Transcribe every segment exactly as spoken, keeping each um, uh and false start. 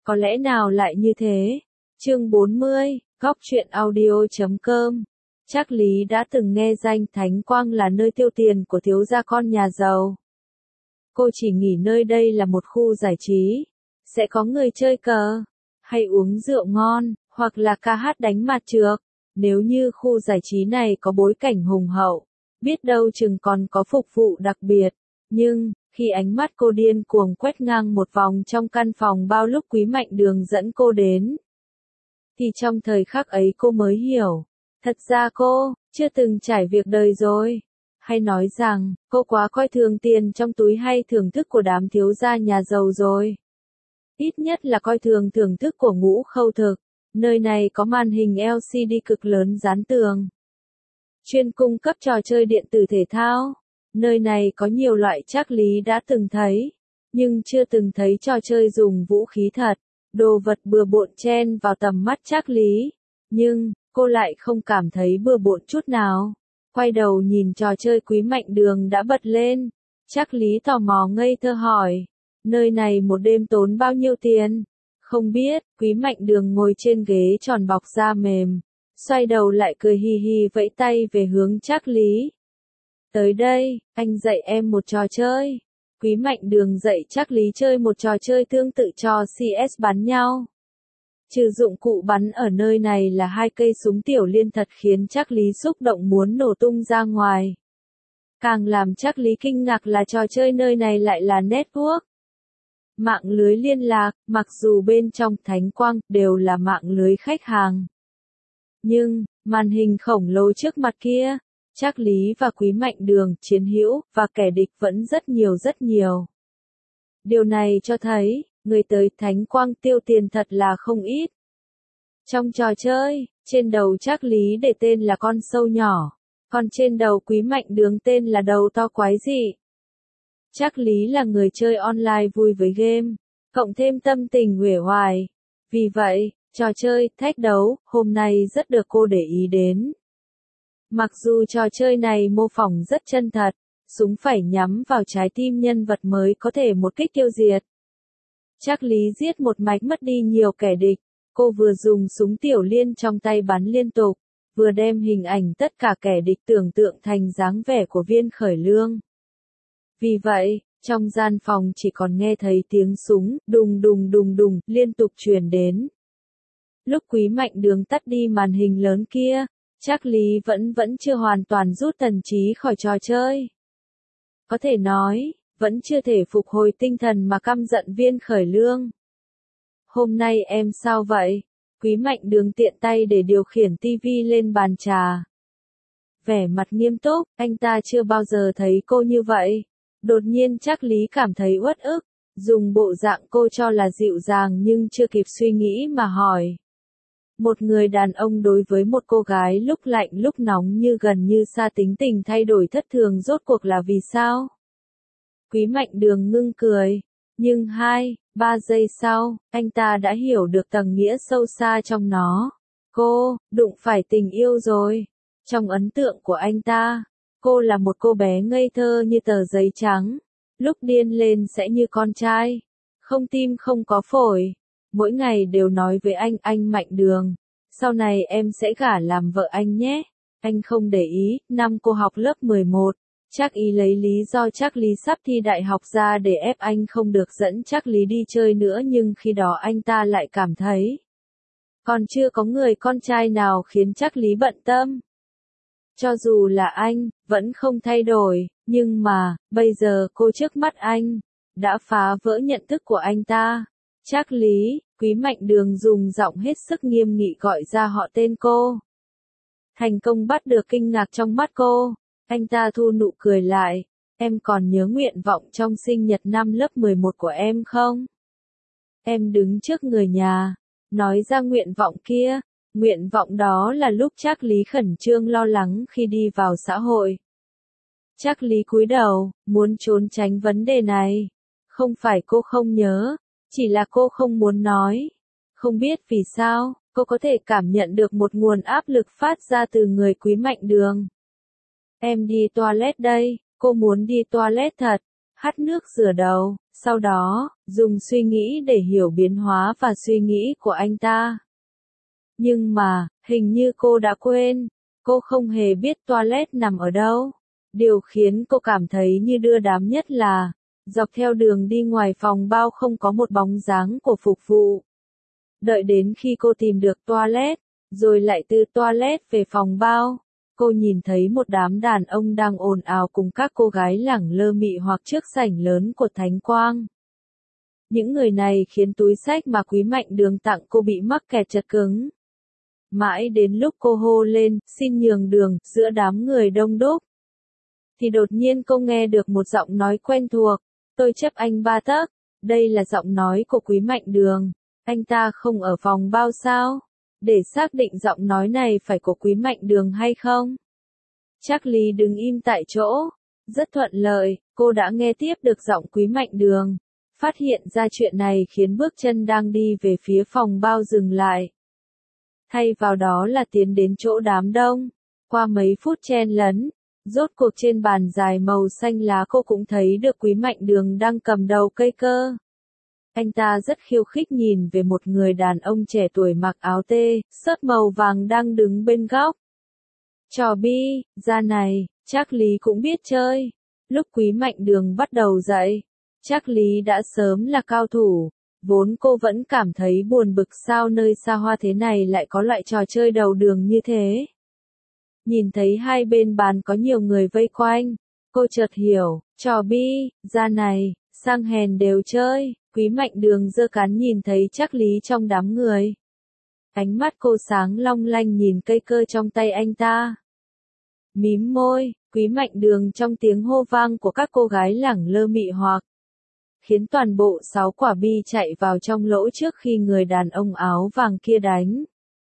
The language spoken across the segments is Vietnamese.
Có lẽ nào lại như thế? Chương bốn mươi, góc truyện audio chấm com. Trác Lý đã từng nghe danh Thánh Quang là nơi tiêu tiền của thiếu gia con nhà giàu. Cô chỉ nghĩ nơi đây là một khu giải trí, sẽ có người chơi cờ, hay uống rượu ngon, hoặc là ca hát đánh mặt trược. Nếu như khu giải trí này có bối cảnh hùng hậu, biết đâu chừng còn có phục vụ đặc biệt. Nhưng, khi ánh mắt cô điên cuồng quét ngang một vòng trong căn phòng bao lúc Quý Mạnh Đường dẫn cô đến, thì trong thời khắc ấy cô mới hiểu, thật ra cô, chưa từng trải việc đời rồi. Hay nói rằng, cô quá coi thường tiền trong túi hay thưởng thức của đám thiếu gia nhà giàu rồi. Ít nhất là coi thường thưởng thức của Ngũ Khâu Thực. Nơi này có màn hình lờ xê đê cực lớn dán tường, chuyên cung cấp trò chơi điện tử thể thao. Nơi này có nhiều loại Trác Lý đã từng thấy, nhưng chưa từng thấy trò chơi dùng vũ khí thật. Đồ vật bừa bộn chen vào tầm mắt Trác Lý, nhưng cô lại không cảm thấy bừa bộn chút nào. Quay đầu nhìn trò chơi Quý Mạnh Đường đã bật lên, Trác Lý tò mò ngây thơ hỏi, nơi này một đêm tốn bao nhiêu tiền? Không biết. Quý Mạnh Đường ngồi trên ghế tròn bọc da mềm, xoay đầu lại cười hì hì vẫy tay về hướng Trác Lý. Tới đây, anh dạy em một trò chơi. Quý Mạnh Đường dạy Trác Lý chơi một trò chơi tương tự trò xê ét bắn nhau. Trừ dụng cụ bắn ở nơi này là hai cây súng tiểu liên thật khiến Trác Lý xúc động muốn nổ tung ra ngoài. Càng làm Trác Lý kinh ngạc là trò chơi nơi này lại là network. Mạng lưới liên lạc, mặc dù bên trong Thánh Quang đều là mạng lưới khách hàng. Nhưng, màn hình khổng lồ trước mặt kia, Trác Lý và Quý Mạnh Đường, chiến hữu, và kẻ địch vẫn rất nhiều rất nhiều. Điều này cho thấy, người tới Thánh Quang tiêu tiền thật là không ít. Trong trò chơi, trên đầu Trác Lý để tên là con sâu nhỏ, còn trên đầu Quý Mạnh Đường tên là đầu to quái dị. Trác Lý là người chơi online vui với game, cộng thêm tâm tình uể oải. Vì vậy, trò chơi, thách đấu, hôm nay rất được cô để ý đến. Mặc dù trò chơi này mô phỏng rất chân thật, súng phải nhắm vào trái tim nhân vật mới có thể một kích tiêu diệt. Trác Lý giết một mạch mất đi nhiều kẻ địch, cô vừa dùng súng tiểu liên trong tay bắn liên tục, vừa đem hình ảnh tất cả kẻ địch tưởng tượng thành dáng vẻ của Viên Khởi Lương. Vì vậy, trong gian phòng chỉ còn nghe thấy tiếng súng, đùng đùng đùng đùng, liên tục truyền đến. Lúc Quý Mạnh Đường tắt đi màn hình lớn kia, Trác Lý vẫn vẫn chưa hoàn toàn rút thần trí khỏi trò chơi. Có thể nói, vẫn chưa thể phục hồi tinh thần mà căm giận Viên Khởi Lương. Hôm nay em sao vậy? Quý Mạnh Đường tiện tay để điều khiển tivi lên bàn trà. Vẻ mặt nghiêm túc, anh ta chưa bao giờ thấy cô như vậy. Đột nhiên Trác Lý cảm thấy uất ức, dùng bộ dạng cô cho là dịu dàng nhưng chưa kịp suy nghĩ mà hỏi. Một người đàn ông đối với một cô gái lúc lạnh lúc nóng như gần như xa tính tình thay đổi thất thường rốt cuộc là vì sao? Quý Mạnh Đường ngưng cười, nhưng hai, ba giây sau, anh ta đã hiểu được tầng nghĩa sâu xa trong nó. Cô, đụng phải tình yêu rồi. Trong ấn tượng của anh ta, cô là một cô bé ngây thơ như tờ giấy trắng, lúc điên lên sẽ như con trai, không tim không có phổi. Mỗi ngày đều nói với anh, anh Mạnh Đường, sau này em sẽ gả làm vợ anh nhé. Anh không để ý. Năm cô học lớp mười một, Trác Ý lấy lý do Trác Lý sắp thi đại học ra để ép anh không được dẫn Trác Lý đi chơi nữa, nhưng khi đó anh ta lại cảm thấy còn chưa có người con trai nào khiến Trác Lý bận tâm. Cho dù là anh, vẫn không thay đổi, nhưng mà, bây giờ cô trước mắt anh, đã phá vỡ nhận thức của anh ta. Trác Lý, Quý Mạnh Đường dùng giọng hết sức nghiêm nghị gọi ra họ tên cô. Thành công bắt được kinh ngạc trong mắt cô, anh ta thu nụ cười lại, em còn nhớ nguyện vọng trong sinh nhật năm lớp mười một của em không? Em đứng trước người nhà, nói ra nguyện vọng kia. Nguyện vọng đó là lúc Trác Lý khẩn trương lo lắng khi đi vào xã hội. Trác Lý cúi đầu, muốn trốn tránh vấn đề này. Không phải cô không nhớ, chỉ là cô không muốn nói. Không biết vì sao, cô có thể cảm nhận được một nguồn áp lực phát ra từ người Quý Mạnh Đường. Em đi toilet đây, cô muốn đi toilet thật, hắt nước rửa đầu, Sau đó, dùng suy nghĩ để hiểu biến hóa và suy nghĩ của anh ta. Nhưng mà, hình như cô đã quên, cô không hề biết toilet nằm ở đâu. Điều khiến cô cảm thấy như đưa đám nhất là, dọc theo đường đi ngoài phòng bao không có một bóng dáng của phục vụ. Đợi đến khi cô tìm được toilet, rồi lại từ toilet về phòng bao, cô nhìn thấy một đám đàn ông đang ồn ào cùng các cô gái lẳng lơ mị hoặc trước sảnh lớn của Thánh Quang. Những người này khiến túi xách mà Quý Mạnh Đường tặng cô bị mắc kẹt chật cứng. Mãi đến lúc cô hô lên, xin nhường đường, giữa đám người đông đúc. Thì đột nhiên cô nghe được một giọng nói quen thuộc, tôi chấp anh ba tấc, đây là giọng nói của Quý Mạnh Đường, anh ta không ở phòng bao sao? Để xác định giọng nói này phải của Quý Mạnh Đường hay không? Trác Lý đứng im tại chỗ, rất thuận lợi, cô đã nghe tiếp được giọng Quý Mạnh Đường. Phát hiện ra chuyện này khiến bước chân đang đi về phía phòng bao dừng lại. Thay vào đó là tiến đến chỗ đám đông. Qua mấy phút chen lấn, rốt cuộc trên bàn dài màu xanh lá cô cũng thấy được Quý Mạnh Đường đang cầm đầu cây cơ. Anh ta rất khiêu khích nhìn về một người đàn ông trẻ tuổi mặc áo tê, sớt màu vàng đang đứng bên góc. Trò bi, ra này, Trác Lý cũng biết chơi. Lúc Quý Mạnh Đường bắt đầu dạy, Trác Lý đã sớm là cao thủ, vốn cô vẫn cảm thấy buồn bực sao nơi xa hoa thế này lại có loại trò chơi đầu đường như thế. Nhìn thấy hai bên bàn có nhiều người vây quanh, cô chợt hiểu, trò bi, ra này, sang hèn đều chơi. Quý Mạnh Đường giơ cán nhìn thấy Trác Lý trong đám người. Ánh mắt cô sáng long lanh nhìn cây cơ trong tay anh ta. Mím môi, Quý Mạnh Đường trong tiếng hô vang của các cô gái lẳng lơ mị hoặc, khiến toàn bộ sáu quả bi chạy vào trong lỗ trước khi người đàn ông áo vàng kia đánh.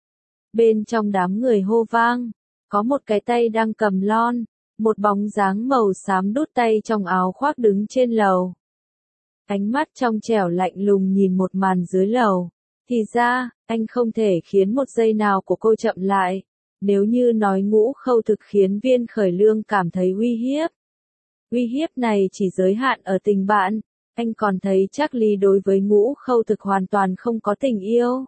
Bên trong đám người hô vang, có một cái tay đang cầm lon, một bóng dáng màu xám đút tay trong áo khoác đứng trên lầu. Ánh mắt trong trẻo lạnh lùng nhìn một màn dưới lầu. Thì ra, anh không thể khiến một giây nào của cô chậm lại. Nếu như nói Ngũ Khâu Thực khiến Viên Khởi Lương cảm thấy uy hiếp. Uy hiếp này chỉ giới hạn ở tình bạn. Anh còn thấy Trác Lý đối với Ngũ Khâu Thực hoàn toàn không có tình yêu.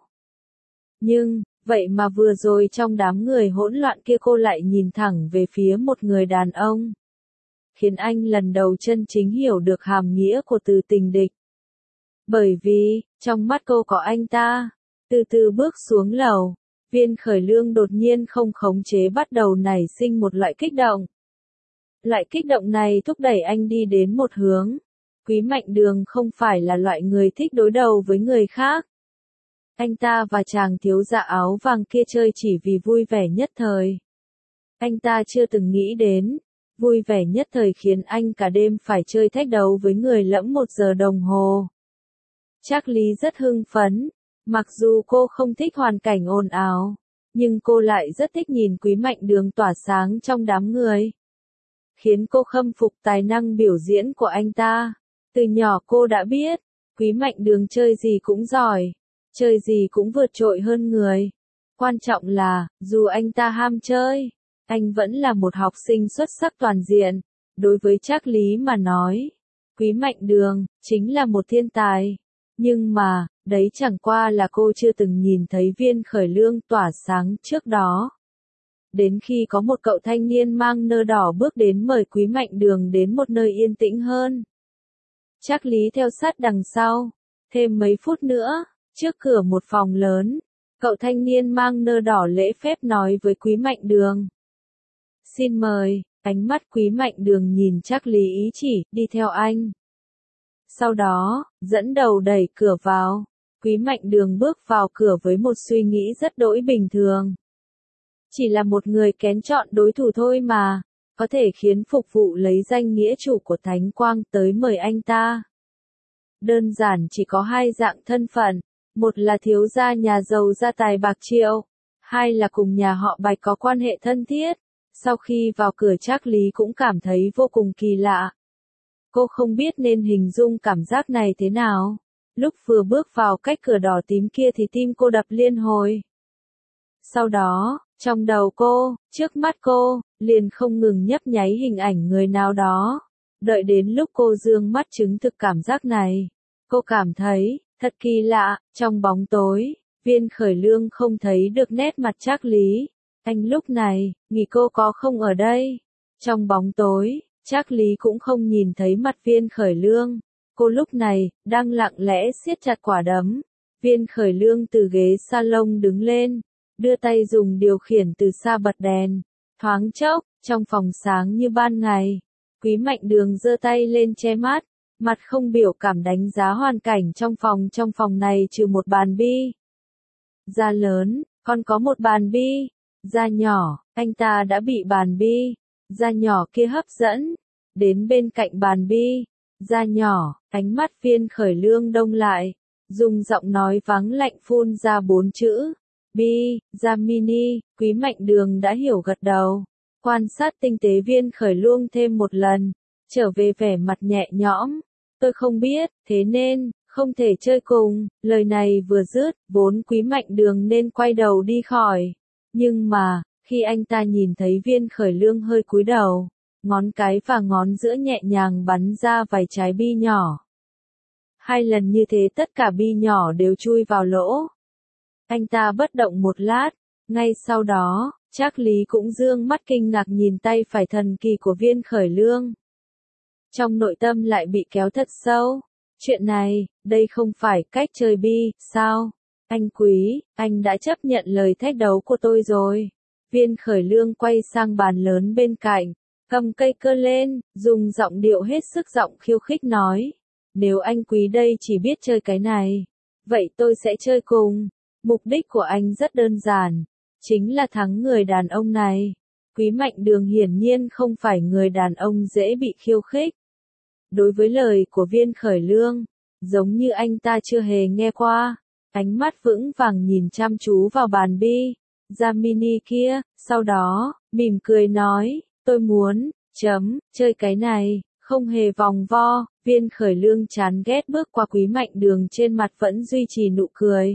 Nhưng, vậy mà vừa rồi trong đám người hỗn loạn kia cô lại nhìn thẳng về phía một người đàn ông. Khiến anh lần đầu chân chính hiểu được hàm nghĩa của từ tình địch. Bởi vì, trong mắt cô có anh ta. Từ từ bước xuống lầu, Viên Khởi Lương đột nhiên không khống chế bắt đầu nảy sinh một loại kích động. Loại kích động này thúc đẩy anh đi đến một hướng. Quý Mạnh Đường không phải là loại người thích đối đầu với người khác. Anh ta và chàng thiếu gia áo vàng kia chơi chỉ vì vui vẻ nhất thời. Anh ta chưa từng nghĩ đến, vui vẻ nhất thời khiến anh cả đêm phải chơi thách đấu với người lẫm một giờ đồng hồ. Trác Lý rất hưng phấn, mặc dù cô không thích hoàn cảnh ồn ào, nhưng cô lại rất thích nhìn Quý Mạnh Đường tỏa sáng trong đám người. Khiến cô khâm phục tài năng biểu diễn của anh ta. Từ nhỏ cô đã biết, Quý Mạnh Đường chơi gì cũng giỏi, chơi gì cũng vượt trội hơn người. Quan trọng là, dù anh ta ham chơi, anh vẫn là một học sinh xuất sắc toàn diện. Đối với Trác Lý mà nói, Quý Mạnh Đường chính là một thiên tài. Nhưng mà, đấy chẳng qua là cô chưa từng nhìn thấy Viên Khởi Lương tỏa sáng trước đó. Đến khi có một cậu thanh niên mang nơ đỏ bước đến mời Quý Mạnh Đường đến một nơi yên tĩnh hơn. Trác Lý theo sát đằng sau. Thêm mấy phút nữa, trước cửa một phòng lớn, cậu thanh niên mang nơ đỏ lễ phép nói với Quý Mạnh Đường. Xin mời, ánh mắt Quý Mạnh Đường nhìn Trác Lý ý chỉ, đi theo anh. Sau đó, dẫn đầu đẩy cửa vào. Quý Mạnh Đường bước vào cửa với một suy nghĩ rất đỗi bình thường. Chỉ là một người kén chọn đối thủ thôi mà, có thể khiến phục vụ lấy danh nghĩa chủ của Thánh Quang tới mời anh ta. Đơn giản chỉ có hai dạng thân phận, một là thiếu gia nhà giàu gia tài bạc triệu, hai là cùng nhà họ Bạch có quan hệ thân thiết. Sau khi vào cửa Trác Lý cũng cảm thấy vô cùng kỳ lạ. Cô không biết nên hình dung cảm giác này thế nào. Lúc vừa bước vào cách cửa đỏ tím kia thì tim cô đập liên hồi. Sau đó, trong đầu cô, trước mắt cô, liền không ngừng nhấp nháy hình ảnh người nào đó. Đợi đến lúc cô dương mắt chứng thực cảm giác này, cô cảm thấy, thật kỳ lạ, trong bóng tối, Viên Khởi Lương không thấy được nét mặt Trác Lý. Anh lúc này, nghĩ cô có không ở đây. Trong bóng tối, Trác Lý cũng không nhìn thấy mặt Viên Khởi Lương. Cô lúc này, đang lặng lẽ siết chặt quả đấm. Viên Khởi Lương từ ghế salon đứng lên, đưa tay dùng điều khiển từ xa bật đèn. Thoáng chốc, trong phòng sáng như ban ngày. Quý Mạnh Đường giơ tay lên che mắt, mặt không biểu cảm đánh giá hoàn cảnh trong phòng. Trong phòng này trừ một bàn bi da lớn, còn có một bàn bi da nhỏ. Anh ta đã bị bàn bi da nhỏ kia hấp dẫn. Đến bên cạnh bàn bi da nhỏ, ánh mắt Viên Khởi Lương đông lại, dùng giọng nói vắng lạnh phun ra bốn chữ. Bi, da mini. Quý Mạnh Đường đã hiểu gật đầu. Quan sát tinh tế Viên Khởi Lương thêm một lần, trở về vẻ mặt nhẹ nhõm. Tôi không biết, thế nên, không thể chơi cùng. Lời này vừa dứt, vốn Quý Mạnh Đường nên quay đầu đi khỏi. Nhưng mà, khi anh ta nhìn thấy Viên Khởi Lương hơi cúi đầu, ngón cái và ngón giữa nhẹ nhàng bắn ra vài trái bi nhỏ. Hai lần như thế tất cả bi nhỏ đều chui vào lỗ. Anh ta bất động một lát, ngay sau đó, Trác Lý cũng dương mắt kinh ngạc nhìn tay phải thần kỳ của Viên Khởi Lương. Trong nội tâm lại bị kéo thật sâu. Chuyện này, đây không phải cách chơi bi, sao? Anh Quý, anh đã chấp nhận lời thách đấu của tôi rồi. Viên Khởi Lương quay sang bàn lớn bên cạnh, cầm cây cơ lên, dùng giọng điệu hết sức giọng khiêu khích nói. Nếu anh Quý đây chỉ biết chơi cái này, vậy tôi sẽ chơi cùng. Mục đích của anh rất đơn giản, chính là thắng người đàn ông này. Quý Mạnh Đường hiển nhiên không phải người đàn ông dễ bị khiêu khích. Đối với lời của Viên Khởi Lương, giống như anh ta chưa hề nghe qua, ánh mắt vững vàng nhìn chăm chú vào bàn bi da mini kia, sau đó, mỉm cười nói, tôi muốn, chấm, chơi cái này, không hề vòng vo. Viên Khởi Lương chán ghét bước qua Quý Mạnh Đường, trên mặt vẫn duy trì nụ cười.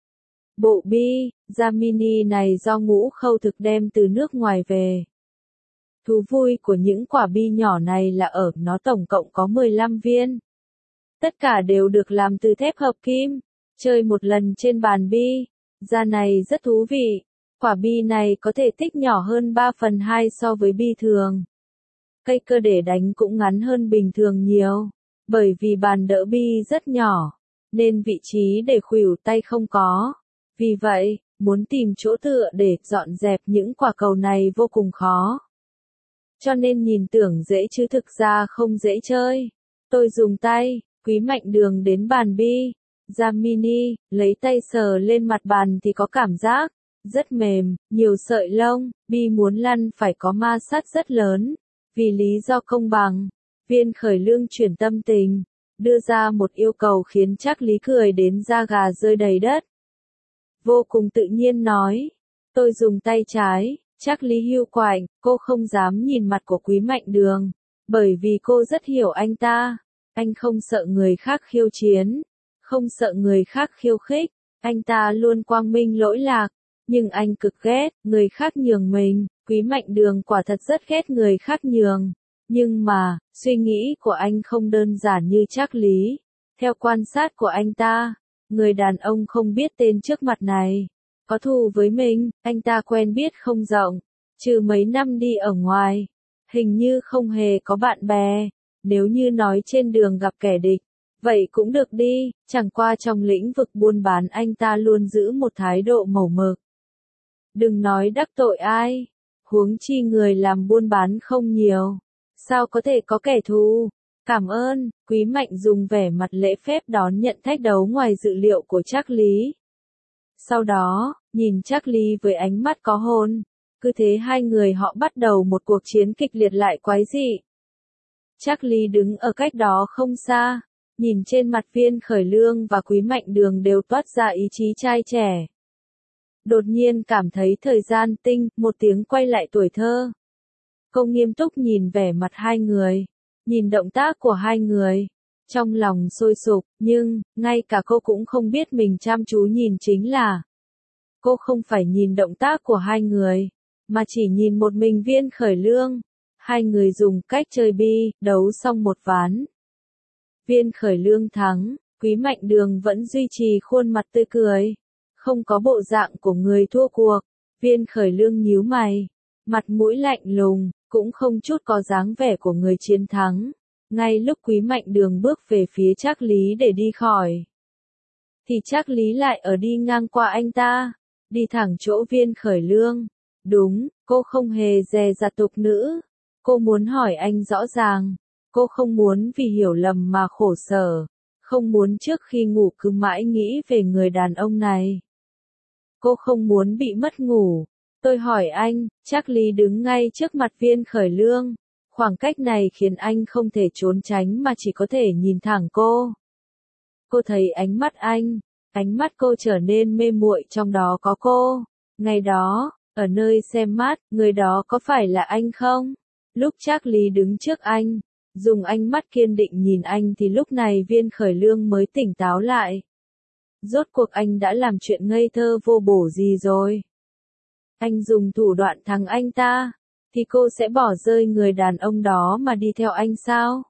Bộ bi da mini này do Ngũ Khâu Thực đem từ nước ngoài về. Thú vui của những quả bi nhỏ này là ở nó tổng cộng có mười lăm viên. Tất cả đều được làm từ thép hợp kim. Chơi một lần trên bàn bi da này rất thú vị. Quả bi này có thể tích nhỏ hơn ba phần hai so với bi thường. Cây cơ để đánh cũng ngắn hơn bình thường nhiều. Bởi vì bàn đỡ bi rất nhỏ, nên vị trí để khuỷu tay không có. Vì vậy, muốn tìm chỗ tựa để dọn dẹp những quả cầu này vô cùng khó. Cho nên nhìn tưởng dễ chứ thực ra không dễ chơi. Tôi dùng tay, Quý Mạnh Đường đến bàn bi da mini, lấy tay sờ lên mặt bàn thì có cảm giác rất mềm, nhiều sợi lông. Bi muốn lăn phải có ma sát rất lớn. Vì lý do công bằng, Viên Khởi Lương chuyển tâm tình, đưa ra một yêu cầu khiến Trác Lý cười đến da gà rơi đầy đất. Vô cùng tự nhiên nói, tôi dùng tay trái. Trác Lý hưu quạnh, cô không dám nhìn mặt của Quý Mạnh Đường, bởi vì cô rất hiểu anh ta. Anh không sợ người khác khiêu chiến, không sợ người khác khiêu khích, anh ta luôn quang minh lỗi lạc, nhưng anh cực ghét người khác nhường mình. Quý Mạnh Đường quả thật rất ghét người khác nhường, nhưng mà, suy nghĩ của anh không đơn giản như Trác Lý. Theo quan sát của anh ta, người đàn ông không biết tên trước mặt này có thù với mình. Anh ta quen biết không rộng, trừ mấy năm đi ở ngoài, hình như không hề có bạn bè. Nếu như nói trên đường gặp kẻ địch, vậy cũng được đi, chẳng qua trong lĩnh vực buôn bán anh ta luôn giữ một thái độ màu mực. Đừng nói đắc tội ai, huống chi người làm buôn bán không nhiều, sao có thể có kẻ thù. Cảm ơn. Quý Mạnh dùng vẻ mặt lễ phép đón nhận thách đấu ngoài dự liệu của Trác Lý. Sau đó, nhìn Trác Lý với ánh mắt có hồn. Cứ thế hai người họ bắt đầu một cuộc chiến kịch liệt lại quái dị. Trác Lý đứng ở cách đó không xa, nhìn trên mặt Viên Khởi Lương và Quý Mạnh Đường đều toát ra ý chí trai trẻ. Đột nhiên cảm thấy thời gian tinh, một tiếng quay lại tuổi thơ. Cô nghiêm túc nhìn vẻ mặt hai người, nhìn động tác của hai người, trong lòng sôi sục, nhưng, ngay cả cô cũng không biết mình chăm chú nhìn chính là. Cô không phải nhìn động tác của hai người, mà chỉ nhìn một mình Viên Khởi Lương. Hai người dùng cách chơi bi, đấu xong một ván. Viên Khởi Lương thắng, Quý Mạnh Đường vẫn duy trì khuôn mặt tươi cười. Không có bộ dạng của người thua cuộc. Viên Khởi Lương nhíu mày, mặt mũi lạnh lùng, cũng không chút có dáng vẻ của người chiến thắng. Ngay lúc Quý Mạnh Đường bước về phía Trác Lý để đi khỏi, thì Trác Lý lại ở đi ngang qua anh ta, đi thẳng chỗ Viên Khởi Lương. Đúng, cô không hề dè dặt tục nữ. Cô muốn hỏi anh rõ ràng. Cô không muốn vì hiểu lầm mà khổ sở. Không muốn trước khi ngủ cứ mãi nghĩ về người đàn ông này. Cô không muốn bị mất ngủ. Tôi hỏi anh, Trác Lý đứng ngay trước mặt Viên Khởi Lương. Khoảng cách này khiến anh không thể trốn tránh mà chỉ có thể nhìn thẳng cô. Cô thấy ánh mắt anh, ánh mắt cô trở nên mê muội, trong đó có cô. Ngày đó, ở nơi xem mát, người đó có phải là anh không? Lúc Trác Lý đứng trước anh, dùng ánh mắt kiên định nhìn anh thì lúc này Viên Khởi Lương mới tỉnh táo lại. Rốt cuộc anh đã làm chuyện ngây thơ vô bổ gì rồi? Anh dùng thủ đoạn thắng anh ta, thì cô sẽ bỏ rơi người đàn ông đó mà đi theo anh sao?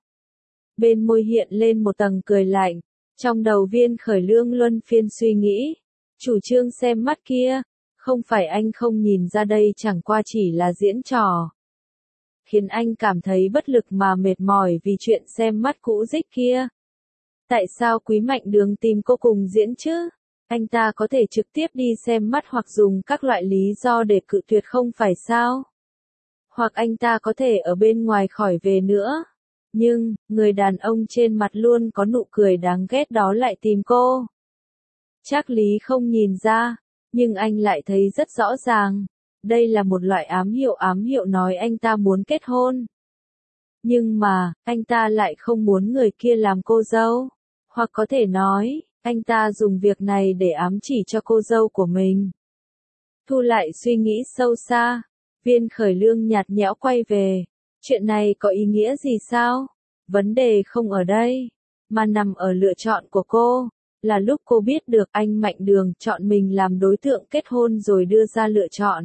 Bên môi hiện lên một tầng cười lạnh, trong đầu Viên Khởi Lương luân phiên suy nghĩ. Chủ trương xem mắt kia, không phải anh không nhìn ra đây chẳng qua chỉ là diễn trò. Khiến anh cảm thấy bất lực mà mệt mỏi vì chuyện xem mắt cũ rích kia. Tại sao Quý Mạnh Đường tìm cô cùng diễn chứ? Anh ta có thể trực tiếp đi xem mắt hoặc dùng các loại lý do để cự tuyệt không phải sao? Hoặc anh ta có thể ở bên ngoài khỏi về nữa. Nhưng, người đàn ông trên mặt luôn có nụ cười đáng ghét đó lại tìm cô. Trác Lý không nhìn ra, nhưng anh lại thấy rất rõ ràng. Đây là một loại ám hiệu ám hiệu nói anh ta muốn kết hôn. Nhưng mà, anh ta lại không muốn người kia làm cô dâu. Hoặc có thể nói, anh ta dùng việc này để ám chỉ cho cô dâu của mình. Thu lại suy nghĩ sâu xa, Viên Khởi Lương nhạt nhẽo quay về. Chuyện này có ý nghĩa gì sao? Vấn đề không ở đây, mà nằm ở lựa chọn của cô. Là lúc cô biết được anh Mạnh Đường chọn mình làm đối tượng kết hôn rồi đưa ra lựa chọn.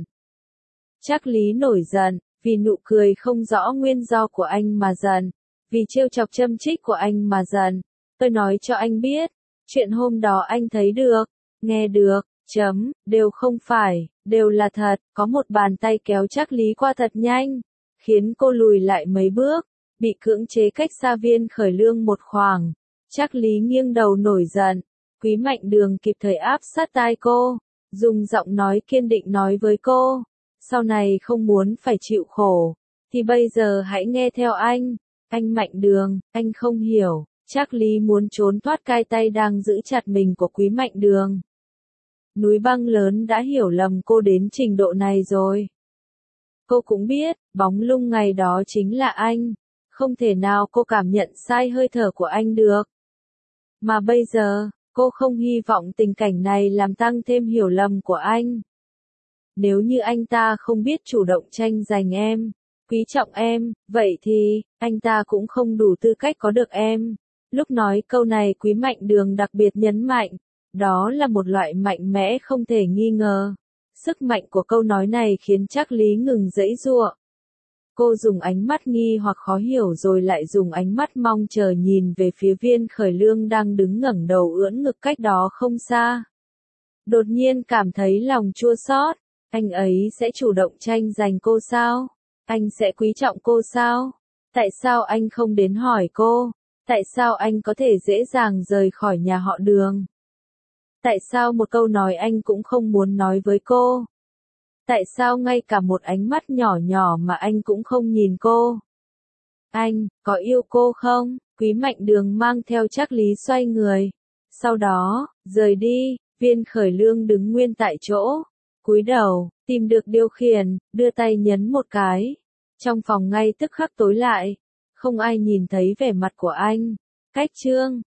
Trác Lý nổi giận, vì nụ cười không rõ nguyên do của anh mà giận, vì trêu chọc châm chích của anh mà giận. Tôi nói cho anh biết, chuyện hôm đó anh thấy được, nghe được, chấm, đều không phải, đều là thật. Có một bàn tay kéo Trác Lý qua thật nhanh, khiến cô lùi lại mấy bước, bị cưỡng chế cách xa Viên Khởi Lương một khoảng. Trác Lý nghiêng đầu nổi giận, Quý Mạnh Đường kịp thời áp sát tai cô, dùng giọng nói kiên định nói với cô, sau này không muốn phải chịu khổ, thì bây giờ hãy nghe theo anh. Anh Mạnh Đường, anh không hiểu. Trác Lý muốn trốn thoát cai tay đang giữ chặt mình của Quý Mạnh Đường. Núi băng lớn đã hiểu lầm cô đến trình độ này rồi. Cô cũng biết, bóng lung ngày đó chính là anh. Không thể nào cô cảm nhận sai hơi thở của anh được. Mà bây giờ, cô không hy vọng tình cảnh này làm tăng thêm hiểu lầm của anh. Nếu như anh ta không biết chủ động tranh giành em, quý trọng em, vậy thì, anh ta cũng không đủ tư cách có được em. Lúc nói câu này Quý Mạnh Đường đặc biệt nhấn mạnh, đó là một loại mạnh mẽ không thể nghi ngờ. Sức mạnh của câu nói này khiến Trác Lý ngừng giãy giụa. Cô dùng ánh mắt nghi hoặc khó hiểu rồi lại dùng ánh mắt mong chờ nhìn về phía Viên Khởi Lương đang đứng ngẩng đầu ưỡn ngực cách đó không xa. Đột nhiên cảm thấy lòng chua xót, anh ấy sẽ chủ động tranh giành cô sao? Anh sẽ quý trọng cô sao? Tại sao anh không đến hỏi cô? Tại sao anh có thể dễ dàng rời khỏi nhà họ Đường? Tại sao một câu nói anh cũng không muốn nói với cô? Tại sao ngay cả một ánh mắt nhỏ nhỏ mà anh cũng không nhìn cô? Anh, có yêu cô không? Quý Mạnh Đường mang theo Trác Lý xoay người. Sau đó, rời đi, Viên Khởi Lương đứng nguyên tại chỗ. Cúi đầu, tìm được điều khiển, đưa tay nhấn một cái. Trong phòng ngay tức khắc tối lại. Không ai nhìn thấy vẻ mặt của anh. Cách chương